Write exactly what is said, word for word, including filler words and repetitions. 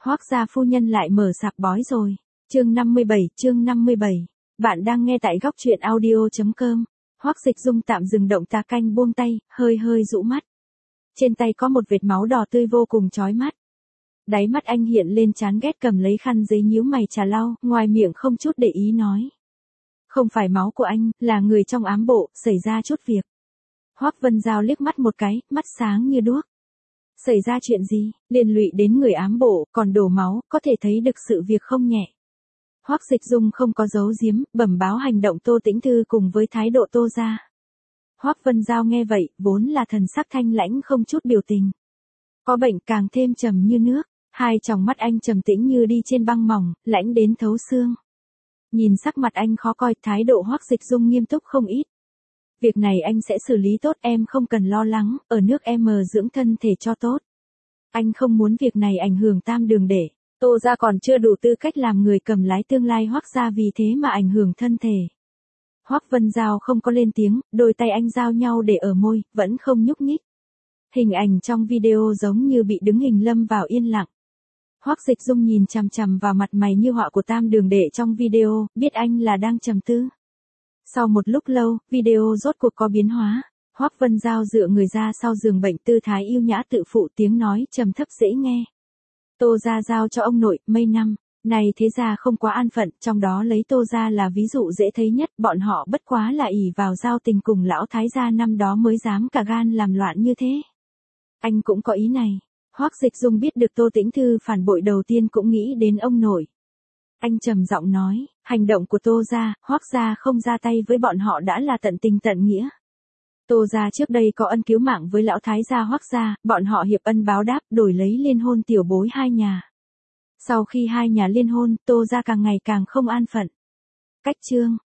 Hoác gia phu nhân lại mở sạp bói rồi. Chương năm mươi bảy, chương năm mươi bảy. Bạn đang nghe tại góc truyện audio chấm com. Hoác Dịch Dung tạm dừng động tác canh buông tay, hơi hơi rũ mắt. Trên tay có một vệt máu đỏ tươi vô cùng chói mắt. Đáy mắt anh hiện lên chán ghét, cầm lấy khăn giấy nhíu mày trà lau, ngoài miệng không chút để ý nói. Không phải máu của anh, là người trong ám bộ, xảy ra chút việc. Hoác Vân Giao liếc mắt một cái, mắt sáng như đuốc. Xảy ra chuyện gì, liên lụy đến người ám bộ, còn đổ máu, có thể thấy được sự việc không nhẹ. Hoác Dịch Dung không có giấu giếm, bẩm báo hành động Tô Tĩnh Thư cùng với thái độ Tô gia. Hoác Vân Giao nghe vậy, vốn là thần sắc thanh lãnh không chút biểu tình. Có bệnh càng thêm trầm như nước, hai tròng mắt anh trầm tĩnh như đi trên băng mỏng, lãnh đến thấu xương. Nhìn sắc mặt anh khó coi, thái độ Hoác Dịch Dung nghiêm túc không ít. Việc này anh sẽ xử lý tốt, em không cần lo lắng, ở nước em dưỡng thân thể cho tốt. Anh không muốn việc này ảnh hưởng Tam Đường Đệ. Tô gia còn chưa đủ tư cách làm người cầm lái tương lai Hoác gia, vì thế mà ảnh hưởng thân thể. Hoác Vân Giao không có lên tiếng, đôi tay anh giao nhau để ở môi, vẫn không nhúc nhích. Hình ảnh trong video giống như bị đứng hình lâm vào yên lặng. Hoác Dịch Dung nhìn chằm chằm vào mặt mày như họa của Tam Đường Đệ trong video, biết anh là đang trầm tư. Sau một lúc lâu, video rốt cuộc có biến hóa. Hoác Vân Giao dựa người ra sau giường bệnh, tư thái yêu nhã tự phụ, tiếng nói trầm thấp dễ nghe. Tô gia giao cho ông nội, mấy năm này thế gia không quá an phận, trong đó lấy Tô gia là ví dụ dễ thấy nhất, bọn họ bất quá là ỷ vào giao tình cùng lão thái gia năm đó mới dám cả gan làm loạn như thế. Anh cũng có ý này. Hoác Dịch Dung biết được Tô Tĩnh Thư phản bội, đầu tiên cũng nghĩ đến ông nội. Anh trầm giọng nói, hành động của Tô gia, Hoác gia không ra tay với bọn họ đã là tận tình tận nghĩa. Tô gia trước đây có ân cứu mạng với lão thái gia Hoác gia, bọn họ hiệp ân báo đáp, đổi lấy liên hôn tiểu bối hai nhà. Sau khi hai nhà liên hôn, Tô gia càng ngày càng không an phận. Cách chương,